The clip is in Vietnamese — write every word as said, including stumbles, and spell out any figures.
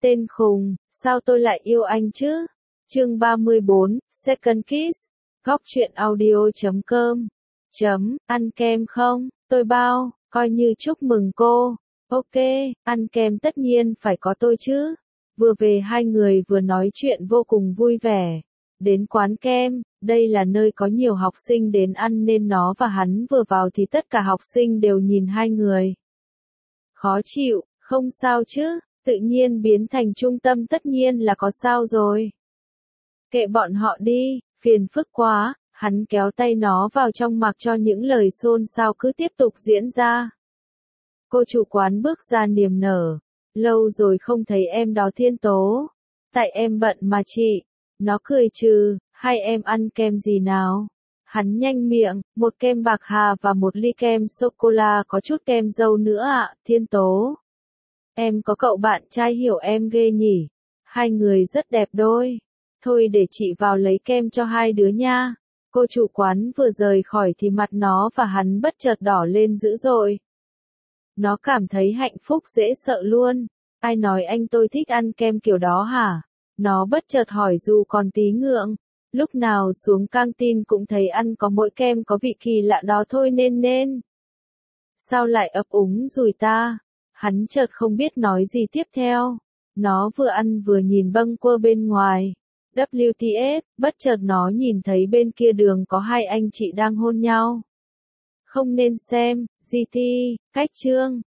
Tên khùng, sao tôi lại yêu anh chứ? Chương ba mươi bốn, Second Kiss. Góc truyện audio chấm com. Chấm, ăn kem không? Tôi bao, coi như chúc mừng cô. Ok, ăn kem tất nhiên phải có tôi chứ. Vừa về hai người vừa nói chuyện vô cùng vui vẻ. Đến quán kem, đây là nơi có nhiều học sinh đến ăn nên nó và hắn vừa vào thì tất cả học sinh đều nhìn hai người. Khó chịu, không sao chứ, tự nhiên biến thành trung tâm tất nhiên là có sao rồi. Kệ bọn họ đi, phiền phức quá, hắn kéo tay nó vào trong mặc cho những lời xôn xao cứ tiếp tục diễn ra. Cô chủ quán bước ra niềm nở, lâu rồi không thấy em đó Thiên Tố. Tại em bận mà chị. Nó cười trừ, hai em ăn kem gì nào? Hắn nhanh miệng, một kem bạc hà và một ly kem sô-cô-la có chút kem dâu nữa ạ, Thiên Tố. Em có cậu bạn trai hiểu em ghê nhỉ? Hai người rất đẹp đôi. Thôi để chị vào lấy kem cho hai đứa nha. Cô chủ quán vừa rời khỏi thì mặt nó và hắn bất chợt đỏ lên dữ dội. Nó cảm thấy hạnh phúc dễ sợ luôn. Ai nói anh tôi thích ăn kem kiểu đó hả? Nó bất chợt hỏi dù còn tí ngượng. Lúc nào xuống căng tin cũng thấy ăn có mỗi kem có vị kỳ lạ đó thôi nên nên. Sao lại ấp úng rùi ta? Hắn chợt không biết nói gì tiếp theo. Nó vừa ăn vừa nhìn bâng quơ bên ngoài. vê kép tê ét, bất chợt nó nhìn thấy bên kia đường có hai anh chị đang hôn nhau. Không nên xem, giê tê, cách chương.